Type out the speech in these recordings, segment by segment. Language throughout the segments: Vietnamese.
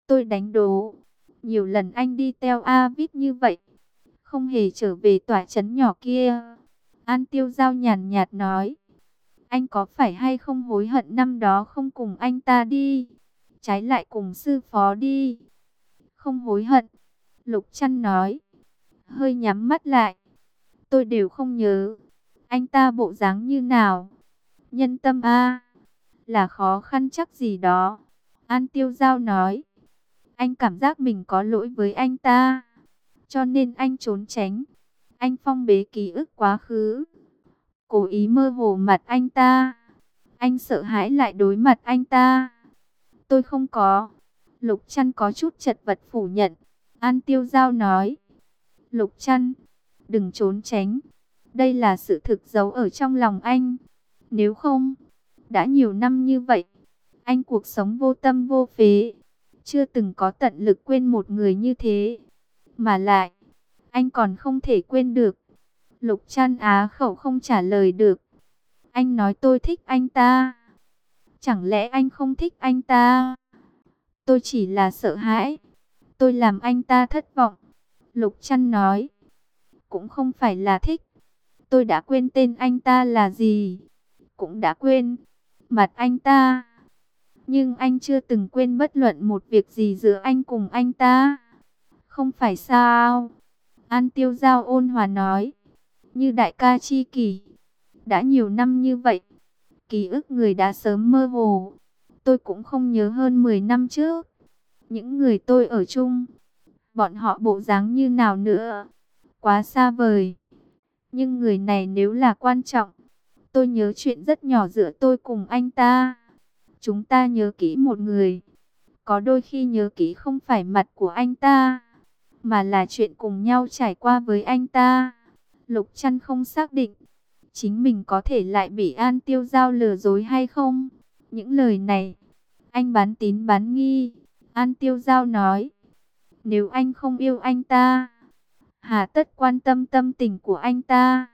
Tôi đánh đố, nhiều lần anh đi theo A Vip như vậy, không hề trở về tòa trấn nhỏ kia. An Tiêu Giao nhàn nhạt nói, anh có phải hay không hối hận năm đó không cùng anh ta đi, trái lại cùng sư phó đi? Không hối hận, Lục Trăn nói, hơi nhắm mắt lại. Tôi đều không nhớ, anh ta bộ dáng như nào. Nhân tâm a, là khó khăn chắc gì đó. An Tiêu Giao nói, anh cảm giác mình có lỗi với anh ta, cho nên anh trốn tránh. Anh phong bế ký ức quá khứ, cố ý mơ hồ mặt anh ta. Anh sợ hãi lại đối mặt anh ta. Tôi không có. Lục Trăn có chút chật vật phủ nhận. An Tiêu Giao nói, Lục Trăn, đừng trốn tránh. Đây là sự thực giấu ở trong lòng anh. Nếu không, đã nhiều năm như vậy, anh cuộc sống vô tâm vô phế, chưa từng có tận lực quên một người như thế. Mà lại, anh còn không thể quên được. Lục Trăn á khẩu không trả lời được. Anh nói tôi thích anh ta. Chẳng lẽ anh không thích anh ta? Tôi chỉ là sợ hãi. Tôi làm anh ta thất vọng. Lục Trăn nói, cũng không phải là thích. Tôi đã quên tên anh ta là gì, cũng đã quên mặt anh ta. Nhưng anh chưa từng quên bất luận một việc gì giữa anh cùng anh ta. Không phải sao? An Tiêu Giao ôn hòa nói, như đại ca chi kỷ. Đã nhiều năm như vậy, ký ức người đã sớm mơ hồ. Tôi cũng không nhớ hơn 10 năm trước, những người tôi ở chung, bọn họ bộ dáng như nào nữa. Quá xa vời. Nhưng người này nếu là quan trọng, tôi nhớ chuyện rất nhỏ giữa tôi cùng anh ta. Chúng ta nhớ kỹ một người. Có đôi khi nhớ kỹ không phải mặt của anh ta, mà là chuyện cùng nhau trải qua với anh ta. Lục Trăn không xác định chính mình có thể lại bị An Tiêu Giao lừa dối hay không. Những lời này, anh bán tín bán nghi. An Tiêu Giao nói, nếu anh không yêu anh ta, hà tất quan tâm tâm tình của anh ta?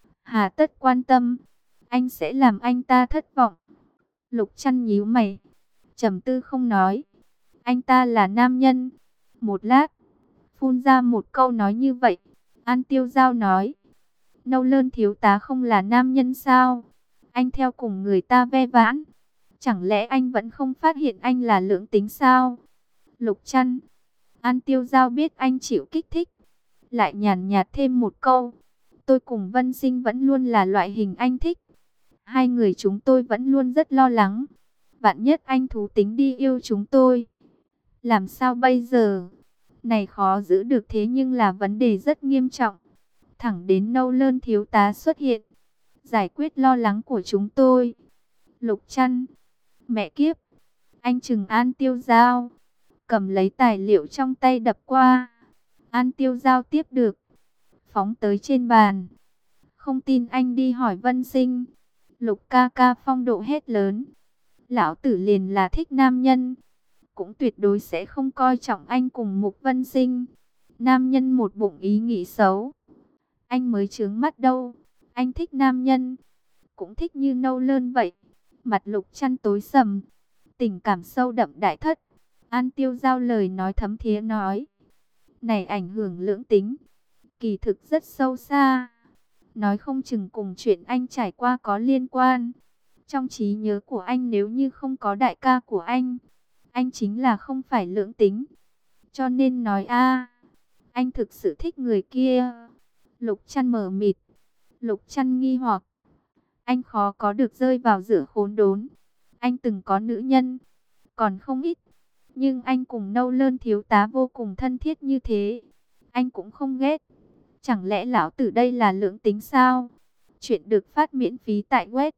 Hà tất quan tâm, anh sẽ làm anh ta thất vọng. Lục Trăn nhíu mày, trầm tư không nói. Anh ta là nam nhân. Một lát, phun ra một câu nói như vậy. An Tiêu Giao nói, Nâu Lơn thiếu tá không là nam nhân sao? Anh theo cùng người ta ve vãn, chẳng lẽ anh vẫn không phát hiện anh là lưỡng tính sao? Lục Trăn, An Tiêu Giao biết anh chịu kích thích, lại nhàn nhạt thêm một câu, tôi cùng Vân Sinh vẫn luôn là loại hình anh thích. Hai người chúng tôi vẫn luôn rất lo lắng, vạn nhất anh thú tính đi yêu chúng tôi, làm sao bây giờ? Này khó giữ được, thế nhưng là vấn đề rất nghiêm trọng. Thẳng đến Nâu Lơn thiếu tá xuất hiện, giải quyết lo lắng của chúng tôi. Lục Trăn, mẹ kiếp, anh trừng An Tiêu Giao, cầm lấy tài liệu trong tay đập qua. An Tiêu Giao tiếp được, phóng tới trên bàn. Không tin anh đi hỏi Vân Sinh. Lục ca ca phong độ hét lớn, lão tử liền là thích nam nhân, cũng tuyệt đối sẽ không coi trọng anh cùng Mục Vân Sinh. Nam nhân một bụng ý nghĩ xấu, anh mới chướng mắt đâu. Anh thích nam nhân, cũng thích như Nâu Lơn vậy. Mặt Lục Trăn tối sầm, tình cảm sâu đậm đại thất. An Tiêu Giao lời nói thấm thía nói, này ảnh hưởng lưỡng tính, kỳ thực rất sâu xa. Nói không chừng cùng chuyện anh trải qua có liên quan. Trong trí nhớ của anh, nếu như không có đại ca của anh chính là không phải lưỡng tính. Cho nên nói anh thực sự thích người kia. Lục Trăn mờ mịt. Lục Trăn nghi hoặc, anh khó có được rơi vào giữa khốn đốn. Anh từng có nữ nhân, còn không ít. Nhưng anh cùng Nâu Lơn thiếu tá vô cùng thân thiết như thế, anh cũng không ghét. Chẳng lẽ lão tử đây là lưỡng tính sao? Chuyện được phát miễn phí tại web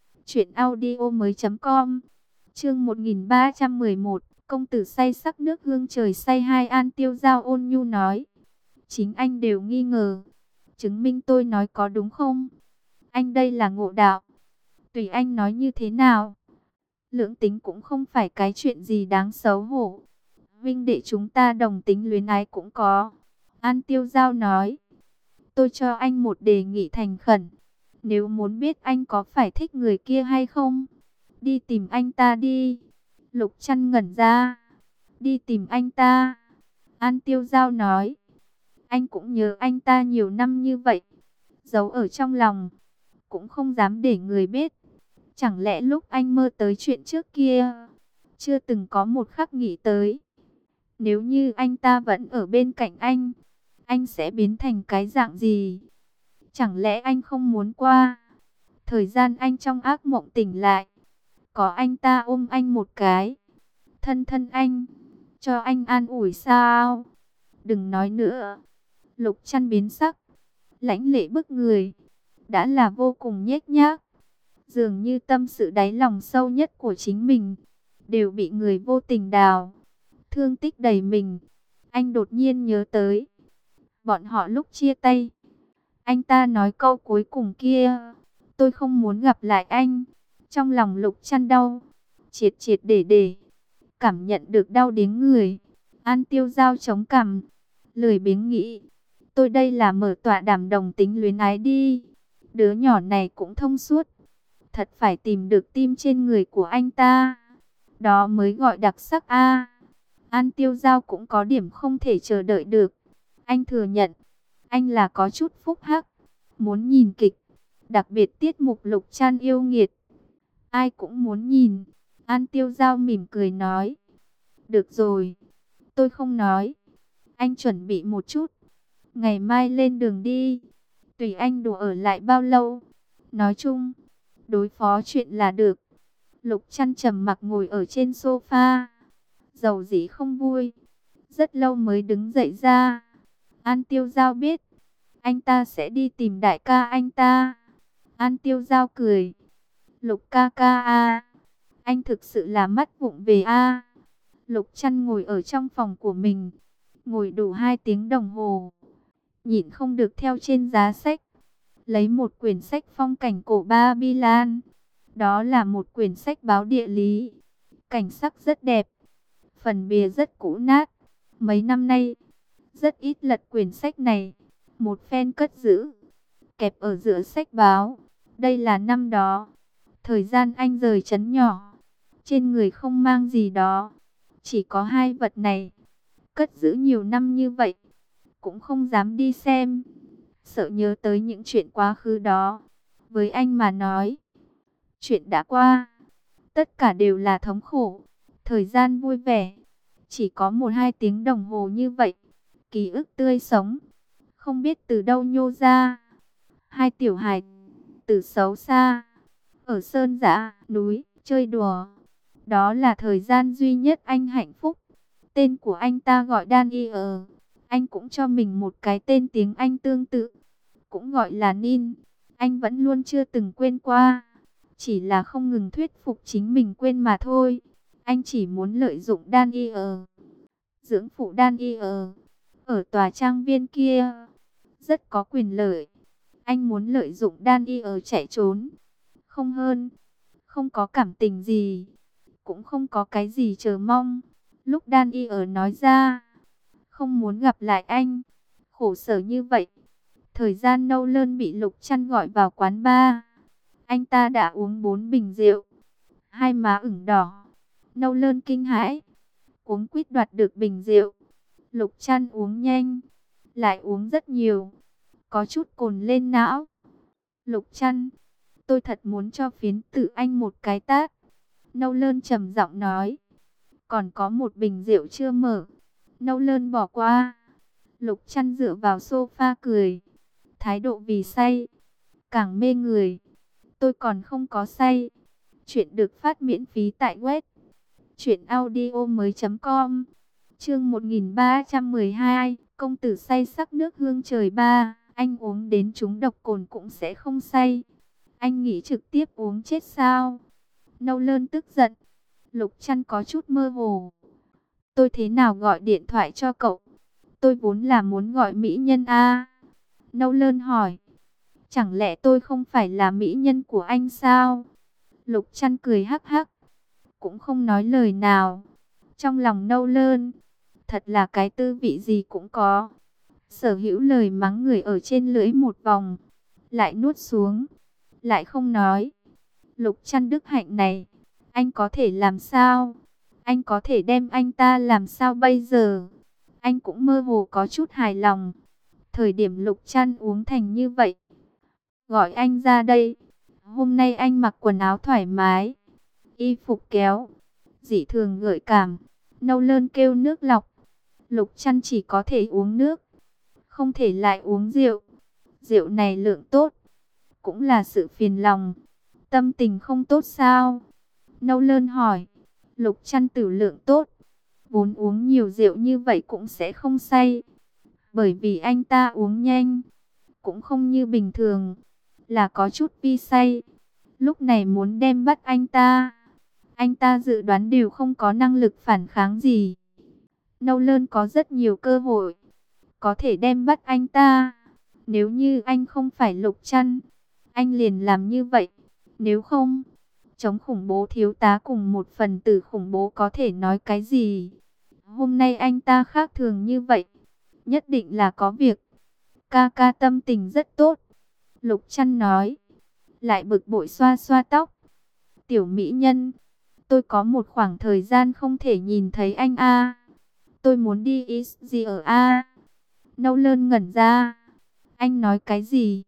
truyệnaudiomoi.com. Chương 1311, công tử say sắc nước hương trời say hai. An Tiêu Giao ôn nhu nói, chính anh đều nghi ngờ, chứng minh tôi nói có đúng không? Anh đây là ngộ đạo, tùy anh nói như thế nào. Lưỡng tính cũng không phải cái chuyện gì đáng xấu hổ. Vinh đệ chúng ta đồng tính luyến ái cũng có. An Tiêu Giao nói, tôi cho anh một đề nghị thành khẩn. Nếu muốn biết anh có phải thích người kia hay không, đi tìm anh ta đi. Lục Trăn ngẩn ra, Đi tìm anh ta. An Tiêu Giao nói. Anh cũng nhớ anh ta nhiều năm như vậy. Giấu ở trong lòng. Cũng không dám để người biết. Chẳng lẽ lúc anh mơ tới chuyện trước kia, chưa từng có một khắc nghĩ tới. Nếu như anh ta vẫn ở bên cạnh anh sẽ biến thành cái dạng gì? Chẳng lẽ anh không muốn qua thời gian anh trong ác mộng tỉnh lại, có anh ta ôm anh một cái, thân thân anh, cho anh an ủi sao? Đừng nói nữa. Lục Trăn biến sắc, lãnh lệ bức người, đã là vô cùng nhếch nhác. Dường như tâm sự đáy lòng sâu nhất của chính mình đều bị người vô tình đào, thương tích đầy mình. Anh đột nhiên nhớ tới bọn họ lúc chia tay, anh ta nói câu cuối cùng kia, tôi không muốn gặp lại anh. Trong lòng Lục Trăn đau, triệt triệt để, cảm nhận được đau đến người. An Tiêu Giao chống cằm, lười biếng nghĩ, tôi đây là mở tọa đàm đồng tính luyến ái đi. Đứa nhỏ này cũng thông suốt, thật phải tìm được tim trên người của anh ta, đó mới gọi đặc sắc a. An Tiêu Giao cũng có điểm không thể chờ đợi được. Anh thừa nhận, anh là có chút phúc hắc, muốn nhìn kịch, đặc biệt tiết mục Lục Trăn yêu nghiệt, ai cũng muốn nhìn. An Tiêu Giao mỉm cười nói, được rồi, tôi không nói. Anh chuẩn bị một chút, ngày mai lên đường đi, tùy anh đủ ở lại bao lâu. Nói chung, đối phó chuyện là được. Lục Trăn trầm mặc ngồi ở trên sofa, dầu dĩ không vui, rất lâu mới đứng dậy ra. An Tiêu Giao biết, anh ta sẽ đi tìm đại ca anh ta. An Tiêu Giao cười, Lục ca ca a, anh thực sự là mắt vụng về a. Lục Trăn ngồi ở trong phòng của mình, ngồi đủ 2 tiếng đồng hồ, nhịn không được theo trên giá sách, lấy một quyển sách phong cảnh cổ Babylon. Đó là một quyển sách báo địa lý, cảnh sắc rất đẹp, phần bìa rất cũ nát. Mấy năm nay, rất ít lật quyển sách này, một phen cất giữ, kẹp ở giữa sách báo. Đây là năm đó, thời gian anh rời trấn nhỏ, trên người không mang gì đó, chỉ có 2 vật này, cất giữ nhiều năm như vậy, cũng không dám đi xem, sợ nhớ tới những chuyện quá khứ đó. Với anh mà nói, chuyện đã qua, tất cả đều là thống khổ. Thời gian vui vẻ, chỉ có 1-2 tiếng đồng hồ như vậy, ký ức tươi sống, không biết từ đâu nhô ra. 2 tiểu hài tử xấu xa, ở sơn dã núi, chơi đùa. Đó là thời gian duy nhất anh hạnh phúc. Tên của anh ta gọi Daniel, anh cũng cho mình một cái tên tiếng Anh tương tự, cũng gọi là Nin. Anh vẫn luôn chưa từng quên qua, chỉ là không ngừng thuyết phục chính mình quên mà thôi. Anh chỉ muốn lợi dụng Daniel, dưỡng phụ Daniel, ở tòa trang viên kia, rất có quyền lợi. Anh muốn lợi dụng Daniel chạy trốn, không hơn, không có cảm tình gì, cũng không có cái gì chờ mong. Lúc Daniel nói ra, không muốn gặp lại anh, khổ sở như vậy. Thời gian Nolan bị Lục Trăn gọi vào quán bar, anh ta đã uống 4 bình rượu, 2 má ửng đỏ. Nolan kinh hãi, cuống quýt đoạt được bình rượu. Lục Trăn uống nhanh, lại uống rất nhiều, có chút cồn lên não. Lục Trăn, tôi thật muốn cho phiến tử anh một cái tát. Nolan trầm giọng nói, còn có 1 bình rượu chưa mở. Nolan bỏ qua. Lục Trăn dựa vào sofa cười, thái độ vì say càng mê người. Tôi còn không có say. Chuyện được phát miễn phí tại web truyệnaudiomoi.com. Chương 1312, công tử say sắc nước hương trời 3. Anh uống đến trúng độc cồn cũng sẽ không say. Anh nghĩ trực tiếp uống chết sao? Nolan tức giận. Lục Trăn có chút mơ hồ. Tôi thế nào gọi điện thoại cho cậu? Tôi vốn là muốn gọi mỹ nhân a. Nolan hỏi. Chẳng lẽ tôi không phải là mỹ nhân của anh sao? Lục Trăn cười hắc hắc, cũng không nói lời nào. Trong lòng Nolan, thật là cái tư vị gì cũng có. Sở hữu lời mắng người ở trên lưỡi một vòng, lại nuốt xuống, lại không nói. Lục Trăn đức hạnh này, anh có thể làm sao? Anh có thể đem anh ta làm sao bây giờ? Anh cũng mơ hồ có chút hài lòng. Thời điểm Lục Trăn uống thành như vậy, gọi anh ra đây. Hôm nay anh mặc quần áo thoải mái, y phục kéo, dị thường gợi cảm. Nâu Lơn kêu nước lọc. Lục Trăn chỉ có thể uống nước, không thể lại uống rượu. Rượu này lượng tốt, cũng là sự phiền lòng. Tâm tình không tốt sao? Nâu Lơn hỏi. Lục Trăn tử lượng tốt, vốn uống nhiều rượu như vậy cũng sẽ không say. Bởi vì anh ta uống nhanh, cũng không như bình thường, là có chút vi say. Lúc này muốn đem bắt anh ta dự đoán đều không có năng lực phản kháng gì. Nâu Lơn có rất nhiều cơ hội, có thể đem bắt anh ta. Nếu như anh không phải Lục Trăn, anh liền làm như vậy. Nếu không, chống khủng bố thiếu tá cùng một phần tử khủng bố có thể nói cái gì? Hôm nay anh ta khác thường như vậy, nhất định là có việc. Ca ca tâm tình rất tốt, Lục Trăn nói, lại bực bội xoa xoa tóc. Tiểu mỹ nhân, tôi có một khoảng thời gian không thể nhìn thấy anh a. Tôi muốn đi gì ở a. Nâu Lơn ngẩn ra. Anh nói cái gì?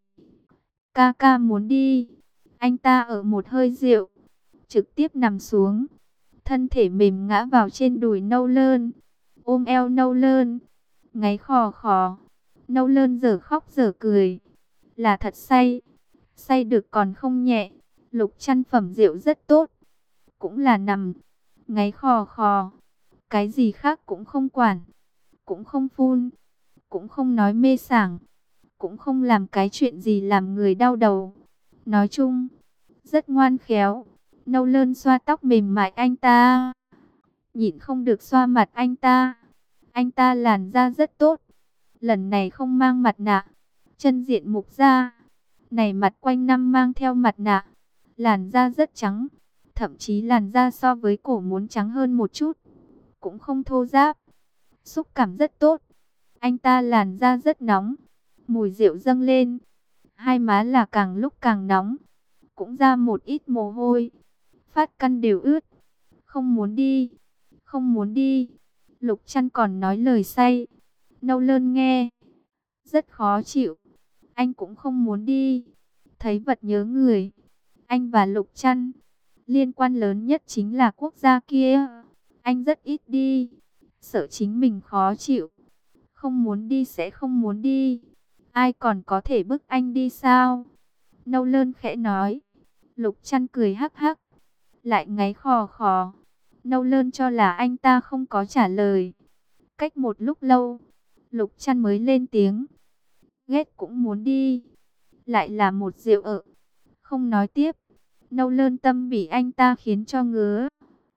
Ca ca muốn đi. Anh ta ở một hơi rượu, trực tiếp nằm xuống, thân thể mềm ngã vào trên đùi Nâu Lơn, ôm eo Nâu Lơn, ngáy khò khò. Nâu Lơn giờ khóc giờ cười, là thật say, say được còn không nhẹ. Lục Trăn phẩm rượu rất tốt, cũng là nằm, ngáy khò khò, cái gì khác cũng không quản, cũng không phun, cũng không nói mê sảng, cũng không làm cái chuyện gì làm người đau đầu. Nói chung, rất ngoan khéo. Nâu Lơn xoa tóc mềm mại anh ta, nhịn không được xoa mặt anh ta. Anh ta làn da rất tốt, lần này không mang mặt nạ, chân diện mục da. Này mặt quanh năm mang theo mặt nạ, làn da rất trắng, thậm chí làn da so với cổ muốn trắng hơn một chút, cũng không thô ráp, xúc cảm rất tốt. Anh ta làn da rất nóng, mùi rượu dâng lên, hai má là càng lúc càng nóng, cũng ra một ít mồ hôi, phát căn đều ướt. Không muốn đi, không muốn đi. Lục Trăn còn nói lời say. Nâu Lơn nghe rất khó chịu. Anh cũng không muốn đi. Thấy vật nhớ người. Anh và Lục Trăn, liên quan lớn nhất chính là quốc gia kia. Anh rất ít đi, sợ chính mình khó chịu. Không muốn đi sẽ không muốn đi. Ai còn có thể bức anh đi sao? Nâu Lơn khẽ nói. Lục Trăn cười hắc hắc, lại ngáy khò khò. Nâu Lơn cho là anh ta không có trả lời. Cách một lúc lâu, Lục Trăn mới lên tiếng. Ghét cũng muốn đi. Lại là một rượu ợ. Không nói tiếp. Nâu Lơn tâm bị anh ta khiến cho ngứa.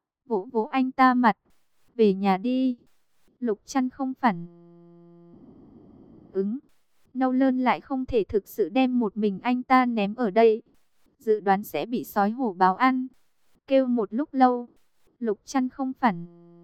Vỗ vỗ anh ta mặt. Về nhà đi. Lục Trăn không phản ứng. Nâu Lơn lại không thể thực sự đem một mình anh ta ném ở đây. Dự đoán sẽ bị sói hổ báo ăn. Kêu một lúc lâu, Lục Trăn không phản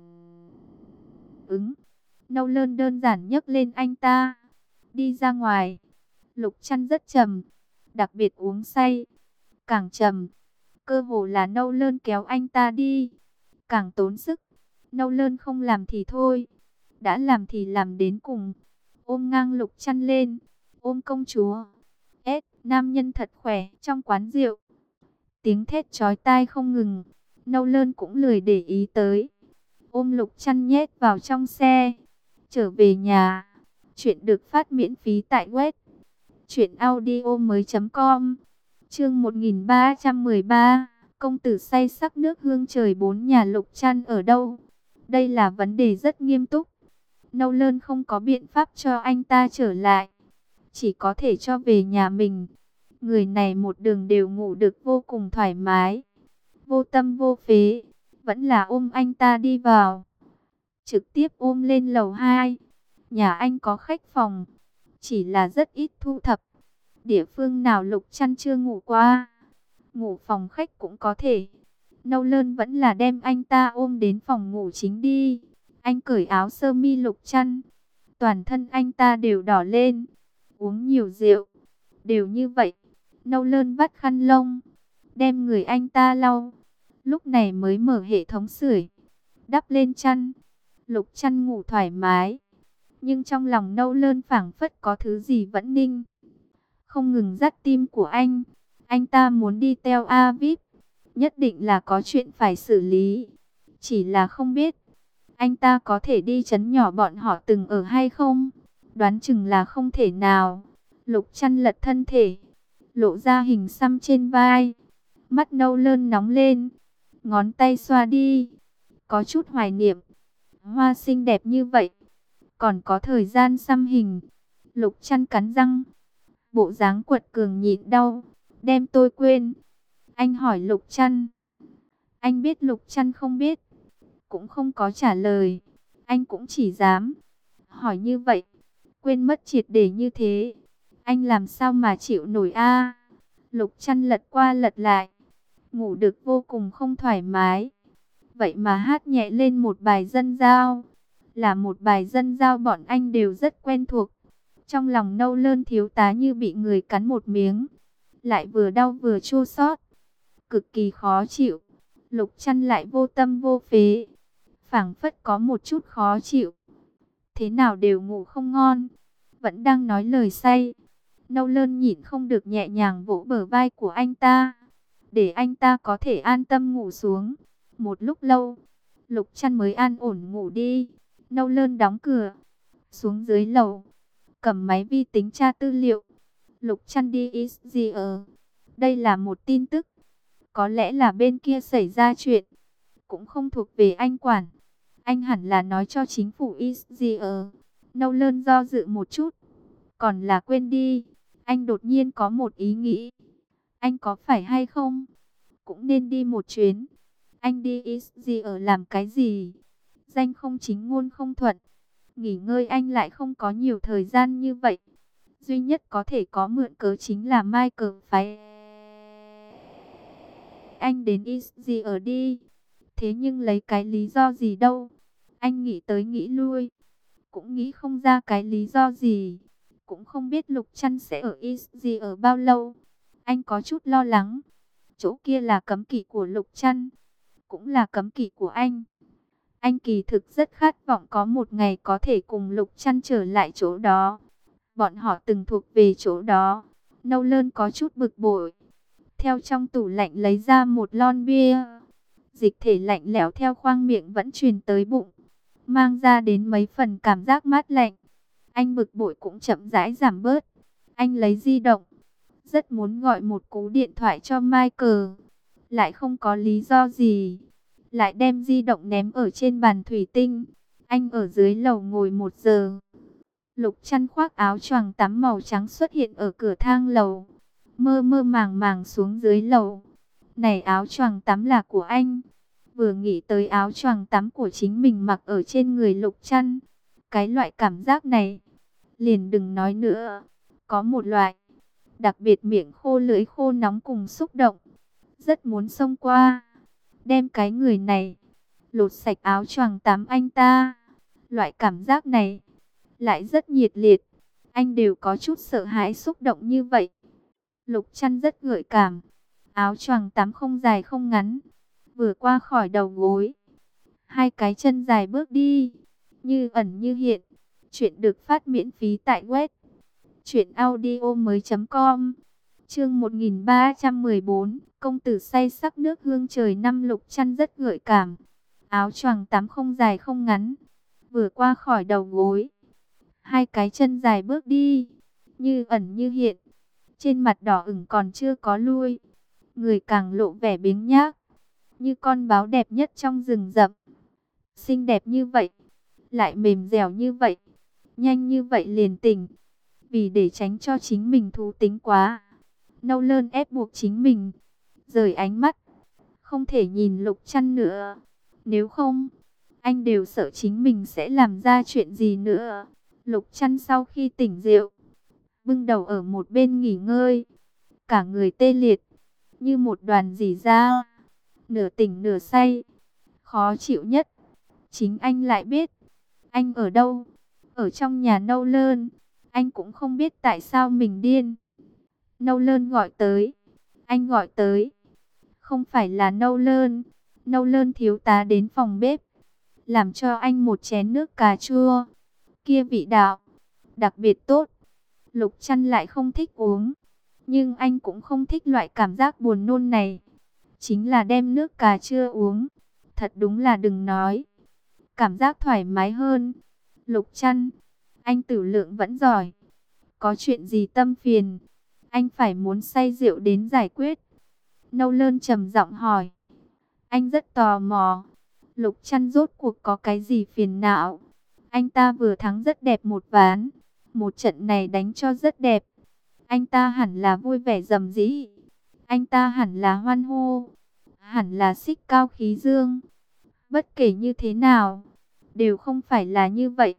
ứng. Nâu Lơn đơn giản nhấc lên anh ta, đi ra ngoài. Lục Trăn rất trầm, đặc biệt uống say, càng trầm. Cơ hồ là Nâu Lơn kéo anh ta đi, càng tốn sức. Nâu Lơn không làm thì thôi, đã làm thì làm đến cùng. Ôm ngang Lục Trăn lên, ôm công chúa. Nam nhân thật khỏe trong quán rượu. Tiếng thét chói tai không ngừng. Nâu Lơn cũng lười để ý tới, ôm Lục Trăn nhét vào trong xe, trở về nhà. Chuyện được phát miễn phí tại web truyệnaudiomoi.com. Chương 1313, công tử say sắc nước hương trời bốn nhà Lục Trăn ở đâu? Đây là vấn đề rất nghiêm túc. Nâu Lơn không có biện pháp cho anh ta trở lại, chỉ có thể cho về nhà mình. Người này một đường đều ngủ được vô cùng thoải mái, vô tâm vô phế, vẫn là ôm anh ta đi vào. Trực tiếp ôm lên lầu 2. Nhà anh có khách phòng, chỉ là rất ít thu thập. Địa phương nào Lục Trăn chưa ngủ qua, ngủ phòng khách cũng có thể. Nâu Lơn vẫn là đem anh ta ôm đến phòng ngủ chính đi. Anh cởi áo sơ mi Lục Trăn, toàn thân anh ta đều đỏ lên. Uống nhiều rượu, đều như vậy. Nâu Lơn vắt khăn lông, đem người anh ta lau. Lúc này mới mở hệ thống sưởi. đắp lên chăn. Lục Chăn ngủ thoải mái, nhưng trong lòng Nâu Lơn phảng phất có thứ gì vẫn ninh, không ngừng dắt tim của anh. Anh ta muốn đi Tel Aviv, nhất định là có chuyện phải xử lý. Chỉ là không biết, anh ta có thể đi trấn nhỏ bọn họ từng ở hay không? Đoán chừng là không thể nào. Lục Chăn lật thân thể, lộ ra hình xăm trên vai. Mắt Nâu Lơn nóng lên, ngón tay xoa đi. Có chút hoài niệm. Hoa xinh đẹp như vậy, còn có thời gian xăm hình. Lục Chăn cắn răng, bộ dáng quật cường nhịn đau. Đem tôi quên. Anh hỏi Lục Chăn. Anh biết Lục Chăn không biết, cũng không có trả lời. Anh cũng chỉ dám hỏi như vậy. Quên mất triệt để như thế, anh làm sao mà chịu nổi a? Lục Chăn lật qua lật lại, ngủ được vô cùng không thoải mái. Vậy mà hát nhẹ lên một bài dân giao, là một bài dân giao bọn anh đều rất quen thuộc. Trong lòng Nâu Lơn thiếu tá như bị người cắn một miếng, lại vừa đau vừa chua xót, cực kỳ khó chịu. Lục Chăn lại vô tâm vô phế, phảng phất có một chút khó chịu, thế nào đều ngủ không ngon, vẫn đang nói lời say. Nâu Lơn nhịn không được nhẹ nhàng vỗ bờ vai của anh ta, để anh ta có thể an tâm ngủ xuống. Một lúc lâu, Lục Chăn mới an ổn ngủ đi. Nâu Lơn đóng cửa, xuống dưới lầu, cầm máy vi tính tra tư liệu. Lục Chăn đi Israel. Đây là một tin tức, có lẽ là bên kia xảy ra chuyện, cũng không thuộc về anh quản. Anh hẳn là nói cho chính phủ Israel. Nâu Lơn do dự một chút, còn là quên đi. Anh đột nhiên có một ý nghĩ. Anh có phải hay không cũng nên đi một chuyến. Anh đi Israel làm cái gì? Danh không chính ngôn không thuận. Nghỉ ngơi anh lại không có nhiều thời gian như vậy. Duy nhất có thể có mượn cớ chính là Michael phái anh đến Israel đi. Thế nhưng lấy cái lý do gì đâu? Anh nghĩ tới nghĩ lui, cũng nghĩ không ra cái lý do gì. Cũng không biết Lục Chăn sẽ ở Israel bao lâu. Anh có chút lo lắng. Chỗ kia là cấm kỵ của Lục Chăn, cũng là cấm kỵ của anh. Anh kỳ thực rất khát vọng có một ngày có thể cùng Lục Chăn trở lại chỗ đó. Bọn họ từng thuộc về chỗ đó. Nâu Lơn có chút bực bội, theo trong tủ lạnh lấy ra một lon bia. Dịch thể lạnh lẽo theo khoang miệng vẫn truyền tới bụng, mang ra đến mấy phần cảm giác mát lạnh. Anh bực bội cũng chậm rãi giảm bớt. Anh lấy di động, rất muốn gọi một cú điện thoại cho Michael, lại không có lý do gì, lại đem di động ném ở trên bàn thủy tinh. Anh ở dưới lầu ngồi 1 giờ. Lục Chăn khoác áo choàng tắm màu trắng xuất hiện ở cửa thang lầu, mơ mơ màng màng xuống dưới lầu. Này, áo choàng tắm là của anh. Vừa nghĩ tới áo choàng tắm của chính mình mặc ở trên người Lục Chăn, cái loại cảm giác này, liền đừng nói nữa. Có một loại đặc biệt miệng khô lưỡi khô nóng cùng xúc động, rất muốn xông qua, đem cái người này lột sạch áo choàng tắm anh ta. Loại cảm giác này lại rất nhiệt liệt, anh đều có chút sợ hãi xúc động như vậy. Lục Chăn rất gợi cảm, áo choàng tắm không dài không ngắn, vừa qua khỏi đầu gối, hai cái chân dài bước đi, như ẩn như hiện. Chuyện được phát miễn phí tại web truyệnaudiomoi.com. Chương 1314, công tử say sắc nước hương trời năm. Lục Chăn rất gợi cảm, áo choàng tắm không dài không ngắn, vừa qua khỏi đầu gối, hai cái chân dài bước đi, như ẩn như hiện. Trên mặt đỏ ửng còn chưa có lui, người càng lộ vẻ biếng nhác, như con báo đẹp nhất trong rừng rậm. Xinh đẹp như vậy, lại mềm dẻo như vậy, nhanh như vậy liền tỉnh. Vì để tránh cho chính mình thú tính quá, Nâu Lơn ép buộc chính mình rời ánh mắt, không thể nhìn Lục Chăn nữa. Nếu không, anh đều sợ chính mình sẽ làm ra chuyện gì nữa. Lục Chăn sau khi tỉnh rượu, bưng đầu ở một bên nghỉ ngơi, cả người tê liệt, như một đoàn rỉ da, nửa tỉnh nửa say. Khó chịu nhất, chính anh lại biết. Anh ở đâu? Ở trong nhà Nâu Lơn. Anh cũng không biết tại sao mình điên. Nâu Lơn gọi tới. Anh gọi tới. Không phải là Nâu Lơn. Nâu Lơn thiếu tá đến phòng bếp. làm cho anh một chén nước cà chua. Kia vị đạo đặc biệt tốt. Lục Trăn lại không thích uống, nhưng anh cũng không thích loại cảm giác buồn nôn này. Chính là đem nước cà chua uống, thật đúng là đừng nói, cảm giác thoải mái hơn. Lục Trăn, anh tử lượng vẫn giỏi. Có chuyện gì tâm phiền, anh phải muốn say rượu đến giải quyết? Nâu Lơn trầm giọng hỏi. Anh rất tò mò, Lục Trăn rốt cuộc có cái gì phiền não? Anh ta vừa thắng rất đẹp một ván, một trận này đánh cho rất đẹp. Anh ta hẳn là vui vẻ rầm rĩ, anh ta hẳn là hoan hô, hẳn là xích cao khí dương. Bất kể như thế nào, đều không phải là như vậy.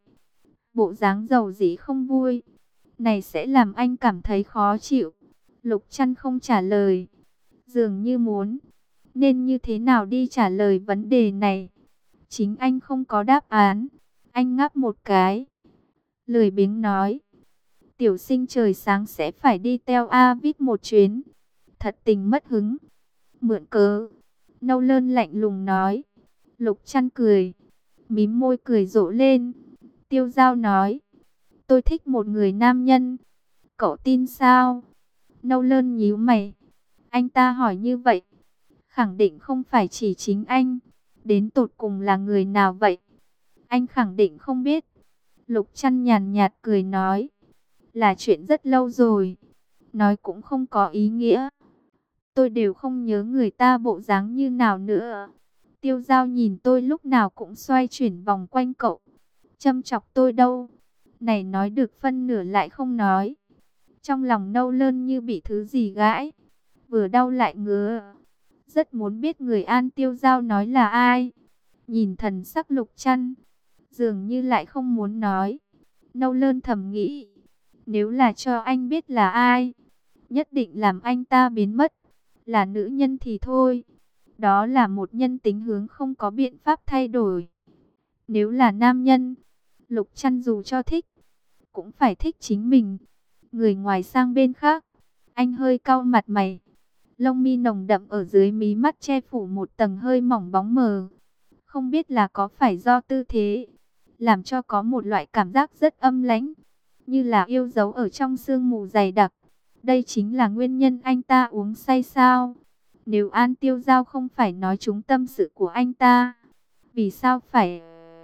Bộ dáng giàu dĩ không vui này sẽ làm anh cảm thấy khó chịu. Lục Trăn không trả lời, dường như muốn nên như thế nào đi trả lời vấn đề này. Chính anh không có đáp án. Anh ngáp một cái, lười biếng nói. Tiểu Sinh trời sáng sẽ phải đi Tel Aviv một chuyến. Thật tình mất hứng. Mượn cớ. Nâu Lơn lạnh lùng nói. Lục Trăn cười, mím môi cười rộ lên. Tiêu Dao nói. Tôi thích một người nam nhân. Cậu tin sao? Nâu Lơn nhíu mày. Anh ta hỏi như vậy, khẳng định không phải chỉ chính anh. Đến tột cùng là người nào vậy? Anh khẳng định không biết. Lục Trăn nhàn nhạt cười nói. Là chuyện rất lâu rồi. Nói cũng không có ý nghĩa. Tôi đều không nhớ người ta bộ dáng như nào nữa. Tiêu Dao nhìn tôi lúc nào cũng xoay chuyển vòng quanh cậu, châm chọc tôi đâu. Này nói được phân nửa lại không nói. Trong lòng Nâu Lơn như bị thứ gì gãi, vừa đau lại ngứa. Rất muốn biết người An Tiêu Dao nói là ai. Nhìn thần sắc Lục Trăn, dường như lại không muốn nói. Nâu Lơn thầm nghĩ, nếu là cho anh biết là ai, nhất định làm anh ta biến mất. Là nữ nhân thì thôi, đó là một nhân tính hướng không có biện pháp thay đổi. Nếu là nam nhân, Lục Trăn dù cho thích, cũng phải thích chính mình. Người ngoài sang bên khác, anh hơi cau mặt mày. Lông mi nồng đậm ở dưới mí mắt che phủ một tầng hơi mỏng bóng mờ. Không biết là có phải do tư thế, làm cho có một loại cảm giác rất âm lãnh, như là yêu dấu ở trong sương mù dày đặc. Đây chính là nguyên nhân anh ta uống say sao? Nếu An Tiêu Dao không phải nói trúng tâm sự của anh ta, vì sao phải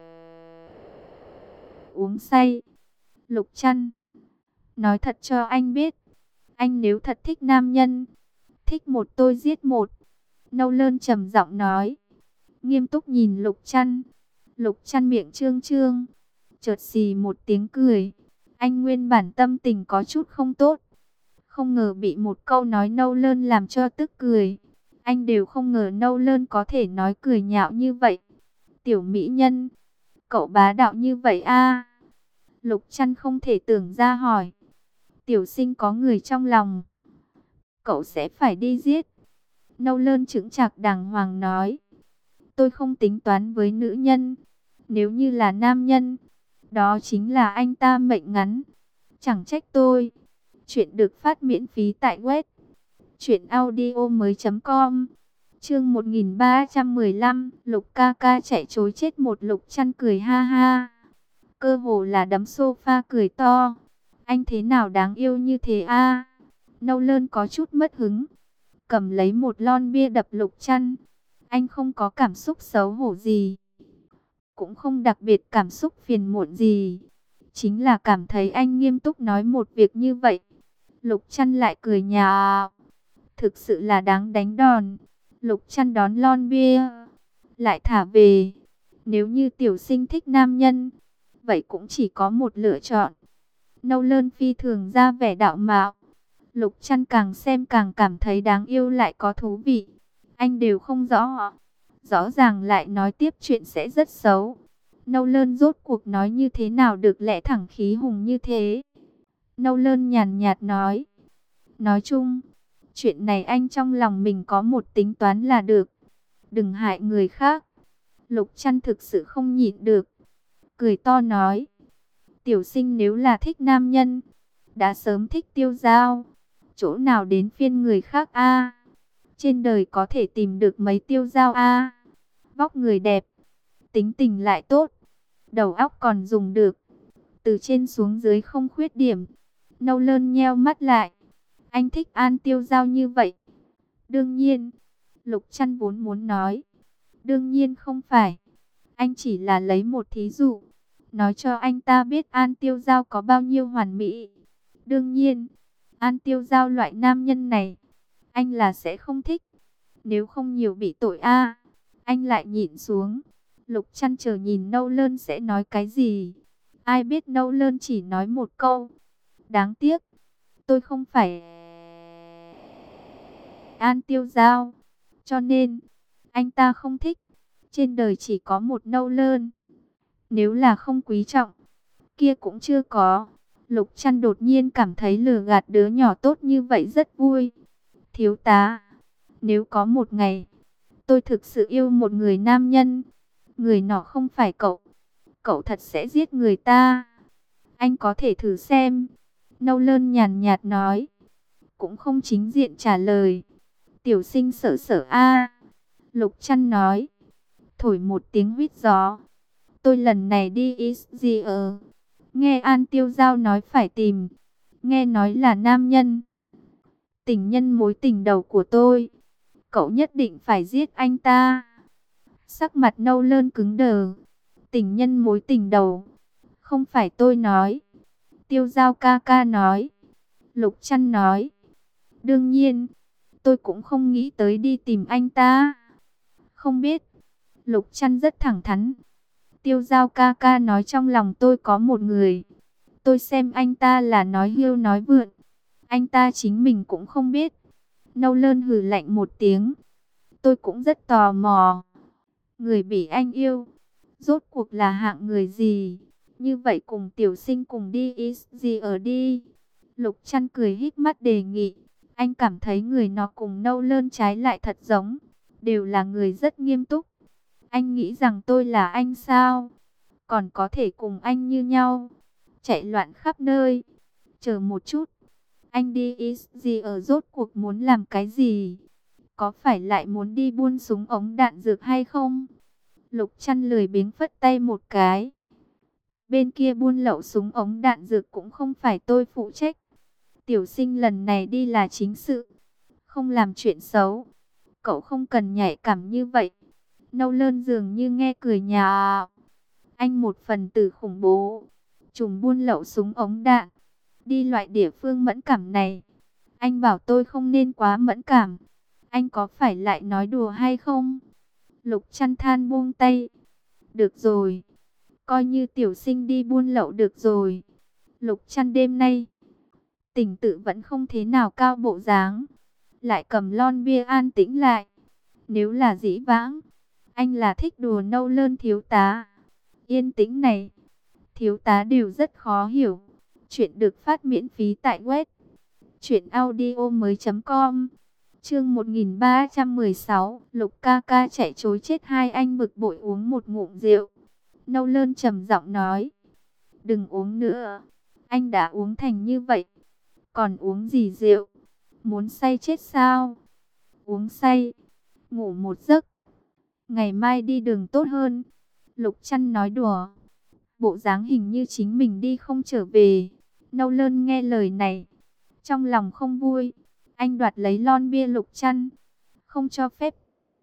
uống say? Lục Trăn, nói thật cho anh biết, anh nếu thật thích nam nhân, thích một tôi giết một. Nâu Lơn trầm giọng nói, nghiêm túc nhìn Lục Trăn. Lục Trăn miệng trương trương, chợt xì một tiếng cười. Anh nguyên bản tâm tình có chút không tốt, không ngờ bị một câu nói Nâu Lơn làm cho tức cười. Anh đều không ngờ Nâu Lơn có thể nói cười nhạo như vậy. Tiểu mỹ nhân, cậu bá đạo như vậy a? Lục Trăn không thể tưởng ra hỏi. Tiểu Sinh có người trong lòng, cậu sẽ phải đi giết. Nâu Lơn chững chạc đàng hoàng nói. Tôi không tính toán với nữ nhân. Nếu như là nam nhân, đó chính là anh ta mệnh ngắn. Chẳng trách tôi. Chuyện được phát miễn phí tại web truyệnaudiomoi.com. Chương 1315, Lục ca ca chạy trối chết một. Lục Trăn cười ha ha, cơ hồ là đấm sofa cười to. Anh thế nào đáng yêu như thế a? Nâu Lơn có chút mất hứng, cầm lấy một lon bia đập Lục Trăn. Anh không có cảm xúc xấu hổ gì, cũng không đặc biệt cảm xúc phiền muộn gì, chính là cảm thấy anh nghiêm túc nói một việc như vậy. Lục Trăn lại cười nhạo, thực sự là đáng đánh đòn. Lục Trăn đón lon bia, lại thả về. Nếu như Tiểu Sinh thích nam nhân, vậy cũng chỉ có một lựa chọn. Nâu Lơn phi thường ra vẻ đạo mạo. Lục Trăn càng xem càng cảm thấy đáng yêu lại có thú vị. Anh đều không rõ, rõ ràng lại nói tiếp chuyện sẽ rất xấu. Nâu Lơn rốt cuộc nói như thế nào được lẽ thẳng khí hùng như thế? Nâu Lơn nhàn nhạt nói. Nói chung, chuyện này anh trong lòng mình có một tính toán là được. Đừng hại người khác. Lục Trăn thực sự không nhịn được, cười to nói. Tiểu Sinh nếu là thích nam nhân, đã sớm thích Tiêu Dao. Chỗ nào đến phiên người khác a? Trên đời có thể tìm được mấy Tiêu Dao a? Vóc người đẹp, tính tình lại tốt, đầu óc còn dùng được, từ trên xuống dưới không khuyết điểm. Nâu Lơn nheo mắt lại. Anh thích An Tiêu Giao như vậy? Đương nhiên. Lục Trăn vốn muốn nói. Đương nhiên không phải. Anh chỉ là lấy một thí dụ, nói cho anh ta biết An Tiêu Giao có bao nhiêu hoàn mỹ. Đương nhiên, An Tiêu Giao loại nam nhân này, anh là sẽ không thích. Nếu không nhiều bị tội a. Anh lại nhịn xuống. Lục Trăn chờ nhìn Nâu Lơn sẽ nói cái gì. Ai biết Nâu Lơn chỉ nói một câu. Đáng tiếc, tôi không phải An Tiêu Giao, cho nên anh ta không thích. Trên đời chỉ có một Nâu Lơn. Nếu là không quý trọng, kia cũng chưa có. Lục Trăn đột nhiên cảm thấy lừa gạt đứa nhỏ tốt như vậy rất vui. Thiếu tá, nếu có một ngày tôi thực sự yêu một người nam nhân, người nọ không phải cậu, cậu thật sẽ giết người ta. Anh có thể thử xem. Nâu Lơn nhàn nhạt nói, cũng không chính diện trả lời. Tiểu sinh sợ sợ a. Lục Trăn nói, thổi một tiếng huýt gió. Tôi lần này đi Israel, nghe An Tiêu Giao nói phải tìm, nghe nói là nam nhân, tình nhân mối tình đầu của tôi. Cậu nhất định phải giết anh ta. Sắc mặt Nâu Lơn cứng đờ. Tình nhân mối tình đầu, không phải tôi nói, Tiêu Giao ca ca nói. Lục Trăn nói, đương nhiên, tôi cũng không nghĩ tới đi tìm anh ta. Không biết. Lục Trăn rất thẳng thắn. Tiêu Giao ca ca nói trong lòng tôi có một người. Tôi xem anh ta là nói hưu nói vượn. Anh ta chính mình cũng không biết. Nâu Lơn hừ lạnh một tiếng. Tôi cũng rất tò mò. Người bị anh yêu, rốt cuộc là hạng người gì? Như vậy cùng tiểu sinh cùng đi Israel đi. Lục Trăn cười híp mắt đề nghị. Anh cảm thấy người nó cùng Nâu Lơn trái lại thật giống. Đều là người rất nghiêm túc. Anh nghĩ rằng tôi là anh sao? Còn có thể cùng anh như nhau, chạy loạn khắp nơi. Chờ một chút, anh đi Israel rốt cuộc muốn làm cái gì? Có phải lại muốn đi buôn súng ống đạn dược hay không? Lục Trăn lười biếng phất tay một cái. Bên kia buôn lậu súng ống đạn dược cũng không phải tôi phụ trách. Tiểu sinh lần này đi là chính sự, không làm chuyện xấu. Cậu không cần nhạy cảm như vậy. Nâu Lơn dường như nghe cười nhạo. Anh một phần tử khủng bố, trùm buôn lậu súng ống đạn, đi loại địa phương mẫn cảm này. Anh bảo tôi không nên quá mẫn cảm. Anh có phải lại nói đùa hay không? Lục Trăn than buông tay. Được rồi, coi như tiểu sinh đi buôn lậu được rồi. Lục Trăn đêm nay tình tự vẫn không thế nào cao bộ dáng, lại cầm lon bia an tĩnh lại. Nếu là dĩ vãng, anh là thích đùa Nâu Lơn thiếu tá. Yên tĩnh này, thiếu tá đều rất khó hiểu. Chuyện được phát miễn phí tại web truyệnaudiomoi.com. Chương 1316, Lục ca ca chạy trối chết. Hai anh bực bội uống một ngụm rượu. Nâu Lơn trầm giọng nói, đừng uống nữa, anh đã uống thành như vậy, còn uống gì rượu? Muốn say chết sao? Uống say, ngủ một giấc, ngày mai đi đường tốt hơn. Lục Trăn nói đùa, bộ dáng hình như chính mình đi không trở về. Nâu Lơn nghe lời này, trong lòng không vui. Anh đoạt lấy lon bia Lục Trăn, không cho phép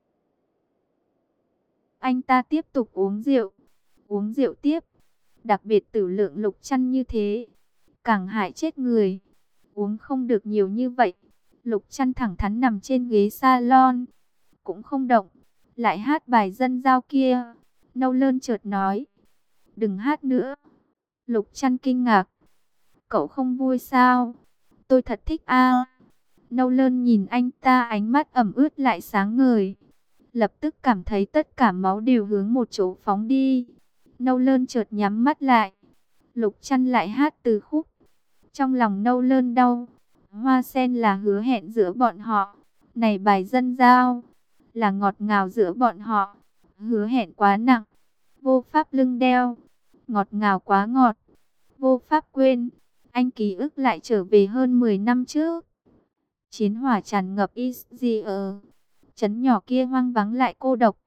anh ta tiếp tục uống rượu. Uống rượu tiếp, đặc biệt tử lượng Lục Trăn như thế, càng hại chết người. Uống không được nhiều như vậy. Lục Trăn thẳng thắn nằm trên ghế salon, cũng không động, lại hát bài dân giao kia. Nâu Lơn chợt nói, đừng hát nữa. Lục Trăn kinh ngạc, cậu không vui sao? Tôi thật thích a. Nâu Lơn nhìn anh ta, ánh mắt ẩm ướt lại sáng ngời. Lập tức cảm thấy tất cả máu đều hướng một chỗ phóng đi. Nâu Lơn chợt nhắm mắt lại. Lục Trăn lại hát từ khúc. Trong lòng Nâu Lơn đau. Hoa sen là hứa hẹn giữa bọn họ. Này bài dân giao là ngọt ngào giữa bọn họ. Hứa hẹn quá nặng, vô pháp lưng đeo. Ngọt ngào quá ngọt, vô pháp quên. Anh ký ức lại trở về hơn 10 năm trước. Chiến hỏa tràn ngập Israel. Trấn nhỏ kia hoang vắng lại cô độc.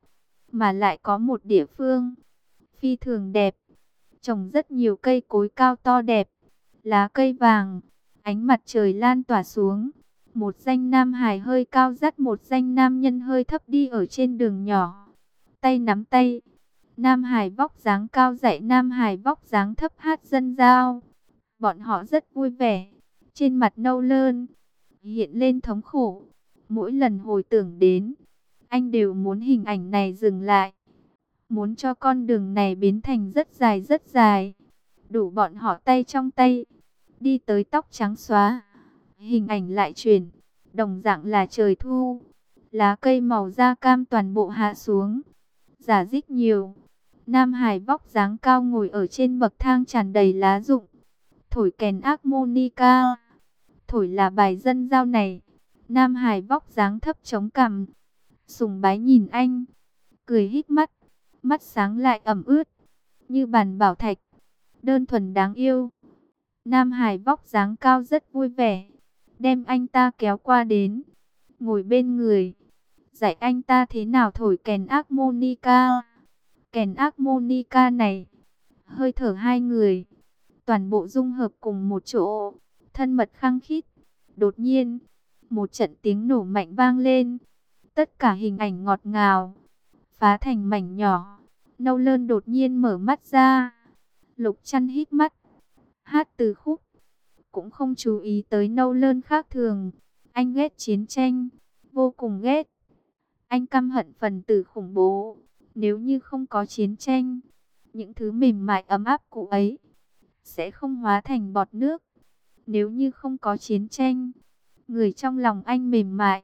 mà lại có một địa phương phi thường đẹp, trồng rất nhiều cây cối cao to đẹp, lá cây vàng, ánh mặt trời lan tỏa xuống. Một danh nam hài hơi cao dắt một danh nam nhân hơi thấp đi ở trên đường nhỏ, tay nắm tay. Nam hài vóc dáng cao dạy nam hài vóc dáng thấp hát dân giao. Bọn họ rất vui vẻ, trên mặt nâu lơn hiện lên thống khổ. Mỗi lần hồi tưởng đến, anh đều muốn hình ảnh này dừng lại, muốn cho con đường này biến thành rất dài, đủ bọn họ tay trong tay, đi tới tóc trắng xóa. Hình ảnh lại chuyển, đồng dạng là trời thu, lá cây màu da cam toàn bộ hạ xuống, rả rích nhiều. Nam Hải vóc dáng cao ngồi ở trên bậc thang tràn đầy lá rụng, thổi kèn harmonica, thổi là bài dân giao này. Nam Hải vóc dáng thấp chống cằm, sùng bái nhìn anh, cười híp mắt, mắt sáng lại ẩm ướt, như bàn bảo thạch, đơn thuần đáng yêu. Nam Hải vóc dáng cao rất vui vẻ, đem anh ta kéo qua đến, ngồi bên người, dạy anh ta thế nào thổi kèn harmonica. Kèn harmonica này, hơi thở hai người, toàn bộ dung hợp cùng một chỗ, thân mật khăng khít. Đột nhiên, một trận tiếng nổ mạnh vang lên, tất cả hình ảnh ngọt ngào phá thành mảnh nhỏ. Nâu Lơn đột nhiên mở mắt ra, Lục Trăn hít mắt, hát từ khúc, cũng không chú ý tới Nâu Lơn khác thường. Anh ghét chiến tranh, vô cùng ghét. Anh căm hận phần tử khủng bố. Nếu như không có chiến tranh, những thứ mềm mại ấm áp cũ ấy sẽ không hóa thành bọt nước. Nếu như không có chiến tranh, người trong lòng anh mềm mại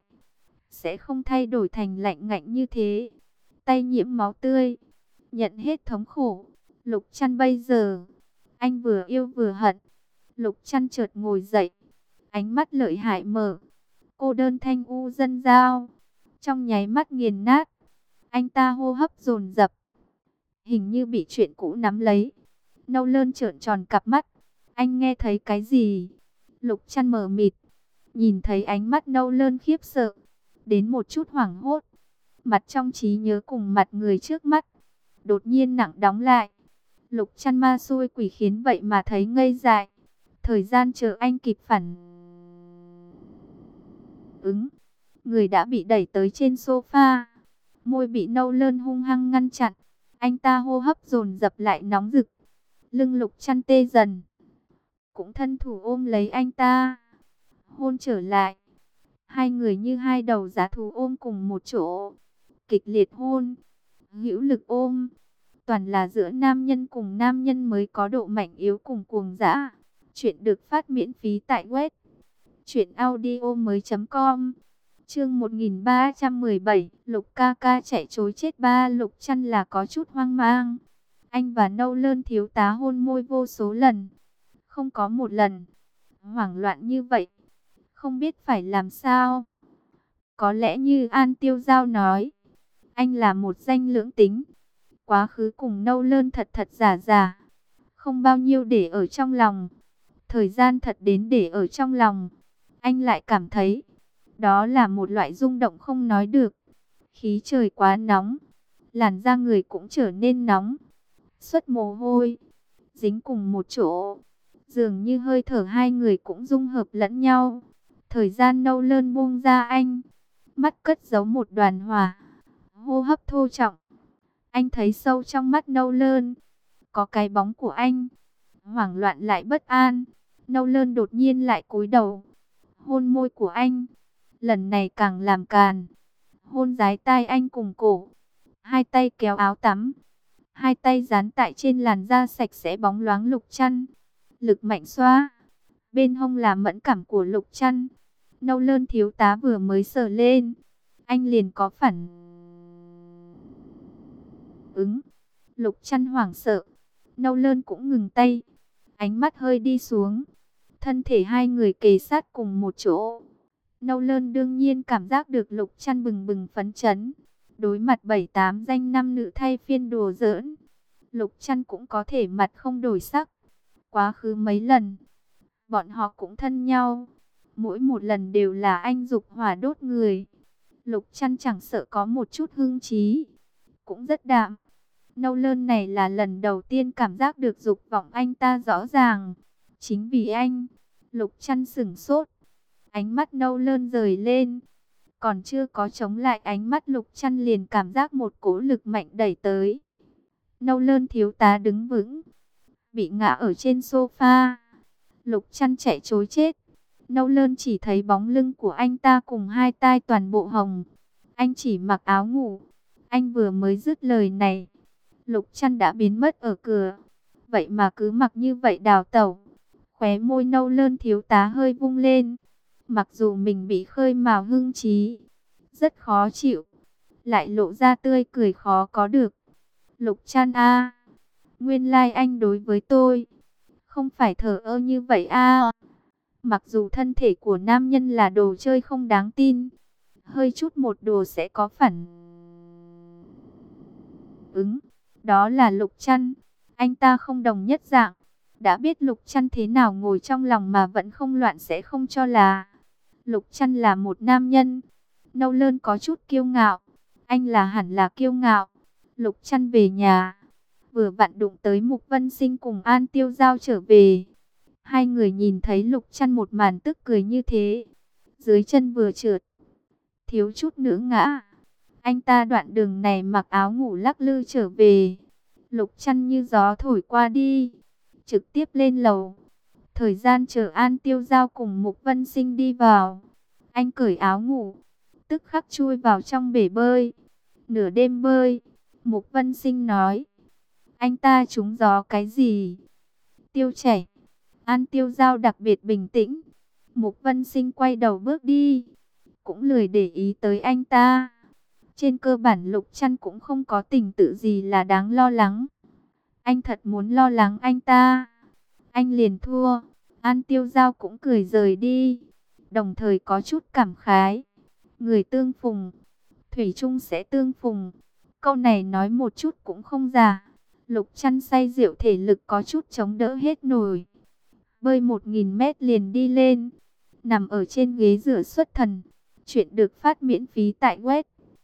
sẽ không thay đổi thành lạnh ngạnh như thế. Tay nhiễm máu tươi, nhận hết thống khổ. Lục Trăn bây giờ, anh vừa yêu vừa hận. Lục Trăn chợt ngồi dậy, ánh mắt lợi hại mở. Cô đơn thanh u dân giao, trong nháy mắt nghiền nát. Anh ta hô hấp dồn dập, hình như bị chuyện cũ nắm lấy. Nâu Lơn trợn tròn cặp mắt. Anh nghe thấy cái gì? Lục Trăn mờ mịt, nhìn thấy ánh mắt Nâu Lơn khiếp sợ, đến một chút hoảng hốt. Mặt trong trí nhớ cùng mặt người trước mắt đột nhiên nặng đóng lại. Lục Trăn ma xui quỷ khiến vậy mà thấy ngây dại. Thời gian chờ anh kịp phản ứng, người đã bị đẩy tới trên sofa, môi bị Nâu Lơn hung hăng ngăn chặn. Anh ta hô hấp dồn dập lại nóng rực, lưng Lục Trăn tê dần, cũng thân thủ ôm lấy anh ta, hôn trở lại. Hai người như hai đầu dã thú ôm cùng một chỗ, kịch liệt hôn, hữu lực ôm, toàn là giữa nam nhân cùng nam nhân mới có độ mạnh yếu cùng cuồng dã. Chuyện được phát miễn phí tại web truyệnaudiomoi.com. Chương 1317, Lục ca ca chạy trối chết ba. Lục Trăn là có chút hoang mang. Anh và Nâu Lơn thiếu tá hôn môi vô số lần, không có một lần hoảng loạn như vậy, không biết phải làm sao. Có lẽ như An Tiêu Giao nói, anh là một danh lưỡng tính, quá khứ cùng Nâu Lơn thật thật giả giả, không bao nhiêu để ở trong lòng. Thời gian thật đến để ở trong lòng, anh lại cảm thấy đó là một loại rung động không nói được. Khí trời quá nóng, làn da người cũng trở nên nóng, xuất mồ hôi, dính cùng một chỗ. Dường như hơi thở hai người cũng dung hợp lẫn nhau. Thời gian Nâu Lơn buông ra anh, mắt cất giấu một đoàn hỏa, hô hấp thô trọng. Anh thấy sâu trong mắt Nâu Lơn có cái bóng của anh, hoảng loạn lại bất an. Nâu Lơn đột nhiên lại cúi đầu, hôn môi của anh, lần này càng làm càn, hôn dái tai anh cùng cổ, hai tay kéo áo tắm, hai tay dán tại trên làn da sạch sẽ bóng loáng Lục Trăn, lực mạnh xoa. Bên hông là mẫn cảm của Lục Trăn. Nâu Lơn thiếu tá vừa mới sờ lên, anh liền có phản ứng. Lục Trăn hoảng sợ, Nâu Lơn cũng ngừng tay, ánh mắt hơi đi xuống. Thân thể hai người kề sát cùng một chỗ. Nâu Lơn đương nhiên cảm giác được Lục Trăn bừng bừng phấn chấn. Đối mặt 7-8 danh nam nữ thay phiên đùa giỡn, Lục Trăn cũng có thể mặt không đổi sắc. Quá khứ mấy lần, bọn họ cũng thân nhau, mỗi một lần đều là anh dục hỏa đốt người. Lục Trăn chẳng sợ có một chút hưng trí, cũng rất đạm. Nâu Lơn này là lần đầu tiên cảm giác được dục vọng anh ta rõ ràng. Chính vì anh, Lục Trăn sửng sốt. Ánh mắt Nâu Lơn rời lên. Còn chưa có chống lại ánh mắt Lục Trăn liền cảm giác một cỗ lực mạnh đẩy tới. Nâu Lơn thiếu tá đứng vững, bị ngã ở trên sofa. Lục Trăn chạy trối chết. Nâu Lơn chỉ thấy bóng lưng của anh ta cùng hai tai toàn bộ hồng. Anh chỉ mặc áo ngủ. Anh vừa mới dứt lời này, Lục Trăn đã biến mất ở cửa. Vậy mà cứ mặc như vậy đào tẩu. Khóe môi Nâu Lơn thiếu tá hơi vung lên. Mặc dù mình bị khơi mào hưng trí, rất khó chịu, lại lộ ra tươi cười khó có được. Lục Trăn a, nguyên lai anh đối với tôi không phải thờ ơ như vậy a. Mặc dù thân thể của nam nhân là đồ chơi không đáng tin, hơi chút một đồ sẽ có phản ứng. Đó là Lục Trăn, anh ta không đồng nhất dạng. Đã biết Lục Trăn thế nào ngồi trong lòng mà vẫn không loạn sẽ không cho là. Lục Trăn là một nam nhân. Nâu Lơn có chút kiêu ngạo. Anh là hẳn là kiêu ngạo. Lục Trăn về nhà, vừa vặn đụng tới Mục Vân Sinh cùng An Tiêu Giao trở về. Hai người nhìn thấy Lục Trăn một màn tức cười như thế, dưới chân vừa trượt, thiếu chút nữa ngã. Anh ta đoạn đường này mặc áo ngủ lắc lư trở về. Lục Trăn như gió thổi qua đi, trực tiếp lên lầu. Thời gian chờ An Tiêu Giao cùng Mục Vân Sinh đi vào, anh cởi áo ngủ, tức khắc chui vào trong bể bơi. Nửa đêm bơi, Mục Vân Sinh nói, anh ta trúng gió cái gì? Tiêu chảy. An Tiêu Giao đặc biệt bình tĩnh. Mục Vân Sinh quay đầu bước đi, cũng lười để ý tới anh ta. Trên cơ bản Lục Trăn cũng không có tình tự gì là đáng lo lắng. Anh thật muốn lo lắng anh ta, anh liền thua. An Tiêu Giao cũng cười rời đi, đồng thời có chút cảm khái. Người tương phùng, thủy chung sẽ tương phùng. Câu này nói một chút cũng không giả. Lục Trăn say rượu thể lực có chút chống đỡ hết nổi. Bơi 1000 mét liền đi lên, nằm ở trên ghế rửa xuất thần. Chuyện được phát miễn phí tại web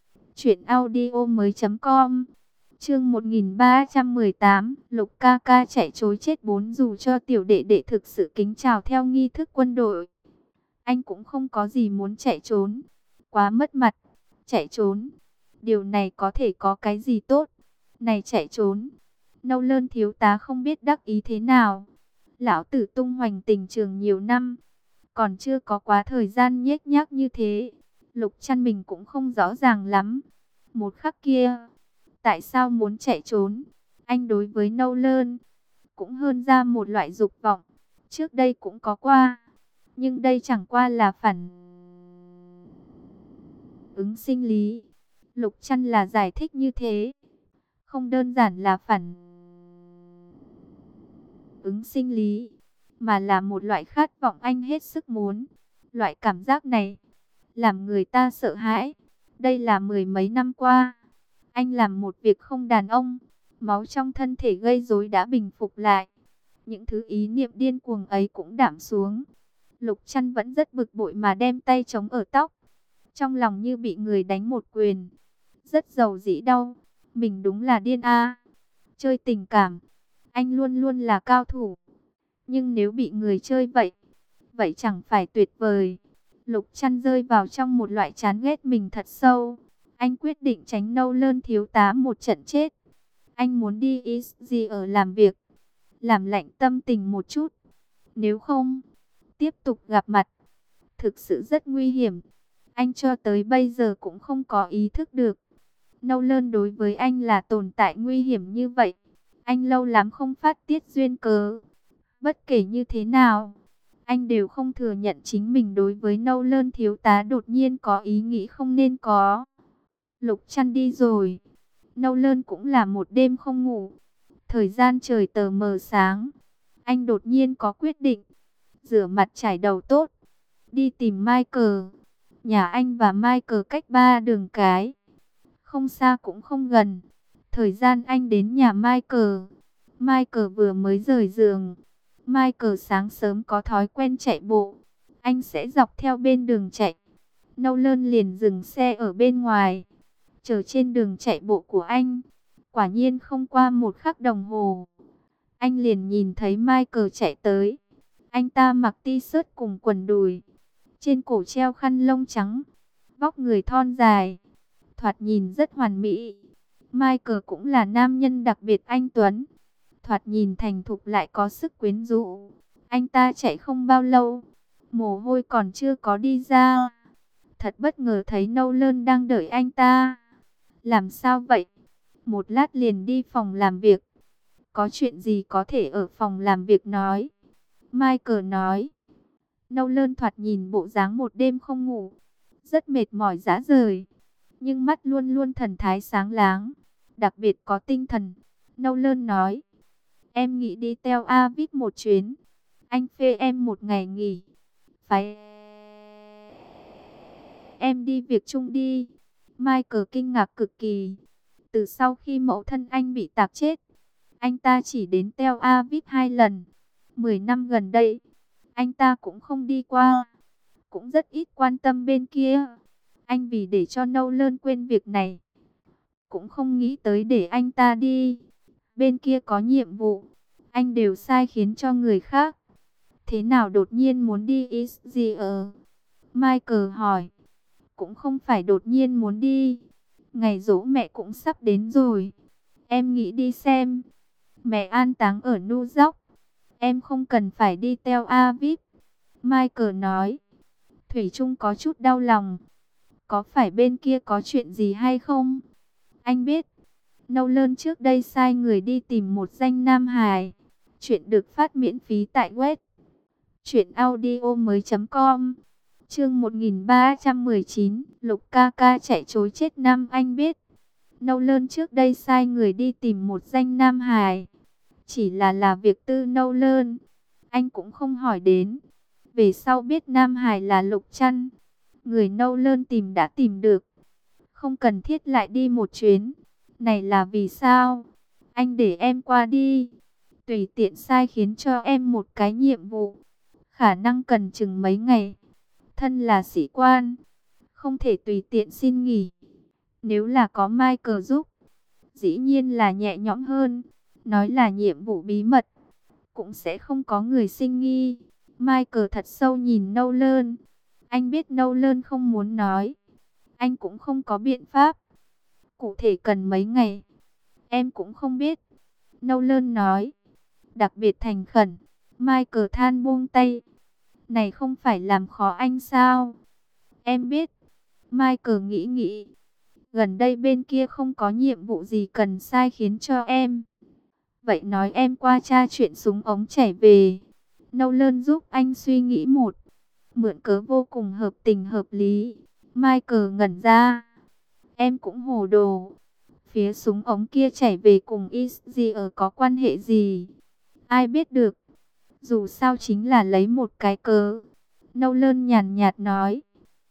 truyệnaudiomoi.com. Chương 1318, Lục ca ca chạy trối chết 4 dù cho tiểu đệ đệ thực sự kính chào theo nghi thức quân đội. Anh cũng không có gì muốn chạy trốn, quá mất mặt. Chạy trốn, điều này có thể có cái gì tốt? Này chạy trốn, Nâu Lơn thiếu tá không biết đắc ý thế nào. Lão tử tung hoành tình trường nhiều năm, còn chưa có quá thời gian nhếch nhác như thế. Lục Trăn mình cũng không rõ ràng lắm. Một khắc kia, tại sao muốn chạy trốn? Anh đối với Nâu Lơn cũng hơn ra một loại dục vọng. Trước đây cũng có qua, nhưng đây chẳng qua là phản ứng sinh lý. Lục Trăn là giải thích như thế, không đơn giản là phản ứng sinh lý, mà là một loại khát vọng anh hết sức muốn. Loại cảm giác này làm người ta sợ hãi. Đây là mười mấy năm qua, anh làm một việc không đàn ông. Máu trong thân thể gây rối đã bình phục lại. Những thứ ý niệm điên cuồng ấy cũng giảm xuống. Lục Trăn vẫn rất bực bội mà đem tay chống ở tóc. Trong lòng như bị người đánh một quyền. Rất dầu dĩ đau. Mình đúng là điên a. Chơi tình cảm, anh luôn luôn là cao thủ. Nhưng nếu bị người chơi vậy, vậy chẳng phải tuyệt vời. Lục Trăn rơi vào trong một loại chán ghét mình thật sâu. Anh quyết định tránh Nâu Lơn thiếu tá một trận chết. Anh muốn đi gì ở làm việc, làm lạnh tâm tình một chút. Nếu không, tiếp tục gặp mặt, thực sự rất nguy hiểm. Anh cho tới bây giờ cũng không có ý thức được Nâu Lơn đối với anh là tồn tại nguy hiểm như vậy. Anh lâu lắm không phát tiết duyên cớ. Bất kể như thế nào, anh đều không thừa nhận chính mình đối với Nâu Lơn thiếu tá đột nhiên có ý nghĩ không nên có. Lục Trăn đi rồi, Nâu Lơn cũng là một đêm không ngủ. Thời gian trời tờ mờ sáng, anh đột nhiên có quyết định. Rửa mặt chải đầu tốt, đi tìm Michael. Nhà anh và Michael cách 3 đường cái, không xa cũng không gần. Thời gian anh đến nhà Michael, Michael vừa mới rời giường. Michael sáng sớm có thói quen chạy bộ, anh sẽ dọc theo bên đường chạy. Nâu Lơn liền dừng xe ở bên ngoài. Chờ trên đường chạy bộ của anh, quả nhiên không qua 1 khắc đồng hồ, anh liền nhìn thấy Michael chạy tới. Anh ta mặc t-shirt cùng quần đùi, trên cổ treo khăn lông trắng, vóc người thon dài, thoạt nhìn rất hoàn mỹ. Michael cũng là nam nhân đặc biệt anh tuấn, thoạt nhìn thành thục lại có sức quyến rũ. Anh ta chạy không bao lâu, mồ hôi còn chưa có đi ra, thật bất ngờ thấy Nolan đang đợi anh ta. Làm sao vậy? Một lát liền đi phòng làm việc. Có chuyện gì có thể ở phòng làm việc nói. Michael nói. Nolan thoạt nhìn bộ dáng một đêm không ngủ, rất mệt mỏi rã rời, nhưng mắt luôn luôn thần thái sáng láng, đặc biệt có tinh thần. Nolan nói, em nghĩ đi Tel Aviv một chuyến, anh phê em 1 ngày nghỉ, phải em đi việc chung đi. Michael kinh ngạc cực kỳ. Từ sau khi mẫu thân anh bị tạc chết, anh ta chỉ đến Tel Aviv 2 lần. 10 năm gần đây, anh ta cũng không đi qua, cũng rất ít quan tâm bên kia. Anh vì để cho Nolan quên việc này, cũng không nghĩ tới để anh ta đi. Bên kia có nhiệm vụ, anh đều sai khiến cho người khác. Thế nào đột nhiên muốn đi Israel? Michael hỏi. Cũng không phải đột nhiên muốn đi. Ngày giỗ mẹ cũng sắp đến rồi. Em nghĩ đi xem. Mẹ an táng ở New York. Em không cần phải đi Tel Aviv. Michael nói. Thủy Chung có chút đau lòng. Có phải bên kia có chuyện gì hay không? Anh biết, Nolan trước đây sai người đi tìm một danh nam hài. Chuyện được phát miễn phí tại web truyệnaudiomoi.com. Chương 1319, Lục ca ca chạy trối chết năm. Anh biết, Nolan trước đây sai người đi tìm một danh nam hài. Chỉ là việc tư Nolan, anh cũng không hỏi đến. Về sau biết nam hài là Lục Trăn, người Nolan tìm đã tìm được, không cần thiết lại đi một chuyến. Này là vì sao? Anh để em qua đi, tùy tiện sai khiến cho em một cái nhiệm vụ, khả năng cần chừng mấy ngày. Thân là sĩ quan, không thể tùy tiện xin nghỉ. Nếu là có Michael giúp, dĩ nhiên là nhẹ nhõm hơn. Nói là nhiệm vụ bí mật, cũng sẽ không có người sinh nghi. Michael thật sâu nhìn Nolan. Anh biết Nolan không muốn nói, anh cũng không có biện pháp. Cụ thể cần mấy ngày, em cũng không biết. Nolan nói, đặc biệt thành khẩn. Michael than buông tay. Này không phải làm khó anh sao? Em biết. Michael nghĩ nghĩ. Gần đây bên kia không có nhiệm vụ gì cần sai khiến cho em. Vậy nói em qua tra chuyện súng ống chảy về. Nolan giúp anh suy nghĩ một mượn cớ vô cùng hợp tình hợp lý. Michael ngẩn ra. Em cũng hồ đồ. Phía súng ống kia chảy về cùng Israel có quan hệ gì? Ai biết được. Dù sao chính là lấy một cái cớ. Nolan nhàn nhạt nói.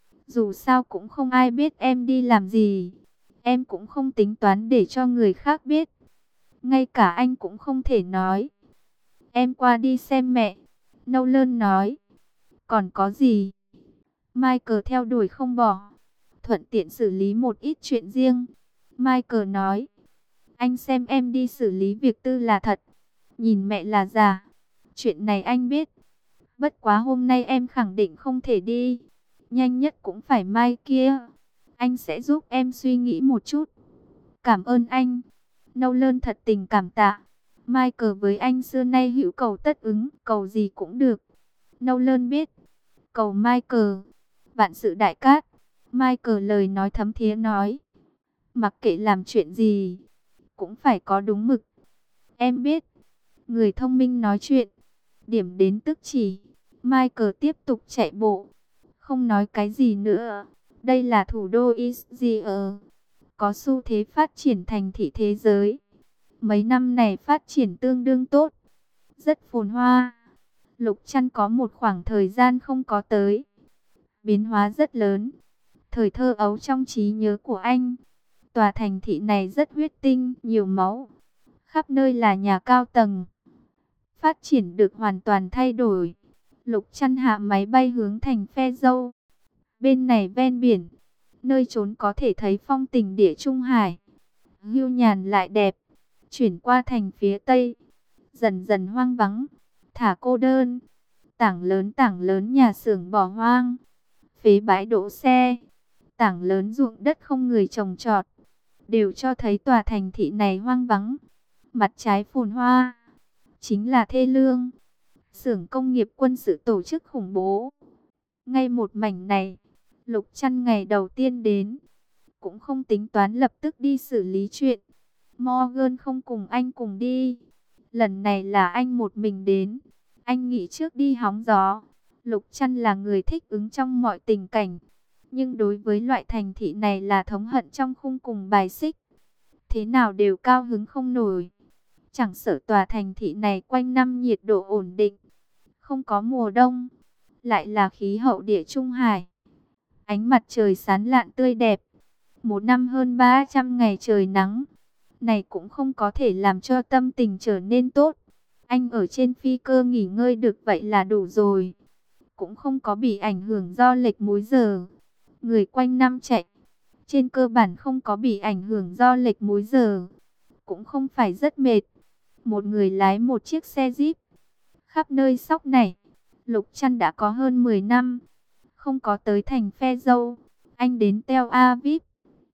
Dù sao cũng không ai biết em đi làm gì. Em cũng không tính toán để cho người khác biết. Ngay cả anh cũng không thể nói. Em qua đi xem mẹ. Nolan nói. Còn có gì? Michael theo đuổi không bỏ. Thuận tiện xử lý một ít chuyện riêng. Michael nói. Anh xem em đi xử lý việc tư là thật, nhìn mẹ là giả. Chuyện này anh biết. Bất quá hôm nay em khẳng định không thể đi. Nhanh nhất cũng phải mai kia. Anh sẽ giúp em suy nghĩ một chút. Cảm ơn anh. Nolan thật tình cảm tạ. Michael với anh xưa nay hữu cầu tất ứng, cầu gì cũng được. Nolan biết, cầu Michael, vạn sự đại cát. Michael lời nói thấm thía nói, mặc kệ làm chuyện gì, cũng phải có đúng mực. Em biết, người thông minh nói chuyện, điểm đến tức chỉ. Michael tiếp tục chạy bộ, không nói cái gì nữa. Đây là thủ đô Israel, có xu thế phát triển thành thị thế giới. Mấy năm này phát triển tương đương tốt, rất phồn hoa. Lục Trăn có một khoảng thời gian không có tới, biến hóa rất lớn. Thời thơ ấu trong trí nhớ của anh, tòa thành thị này rất huyết tinh, nhiều máu, khắp nơi là nhà cao tầng. Phát triển được hoàn toàn thay đổi. Lục Trăn hạ máy bay hướng thành Phe Dâu. Bên này ven biển, nơi trốn có thể thấy phong tình Địa Trung Hải, hưu nhàn lại đẹp. Chuyển qua thành phía tây, dần dần hoang vắng, thả cô đơn. Tảng lớn nhà xưởng bỏ hoang, phế bãi đỗ xe, tảng lớn ruộng đất không người trồng trọt, đều cho thấy tòa thành thị này hoang vắng. Mặt trái phồn hoa, chính là thê lương. Xưởng công nghiệp quân sự tổ chức khủng bố. Ngay một mảnh này, Lục Trăn ngày đầu tiên đến, cũng không tính toán lập tức đi xử lý chuyện. Morgan không cùng anh cùng đi. Lần này là anh một mình đến. Anh nghỉ trước đi hóng gió. Lục Trăn là người thích ứng trong mọi tình cảnh. Nhưng đối với loại thành thị này là thống hận trong khung cùng bài xích. Thế nào đều cao hứng không nổi. Chẳng sợ tòa thành thị này quanh năm nhiệt độ ổn định, không có mùa đông, lại là khí hậu Địa Trung Hải. Ánh mặt trời sáng lạn tươi đẹp. Một năm hơn 300 ngày trời nắng, này cũng không có thể làm cho tâm tình trở nên tốt. Anh ở trên phi cơ nghỉ ngơi được vậy là đủ rồi. Cũng không có bị ảnh hưởng do lệch múi giờ. Người quanh năm chạy, trên cơ bản không có bị ảnh hưởng do lệch múi giờ. Cũng không phải rất mệt. Một người lái một chiếc xe Jeep, khắp nơi sóc này. Lục Trăn đã có hơn 10 năm không có tới thành Phe Dâu. Anh đến Tel Aviv,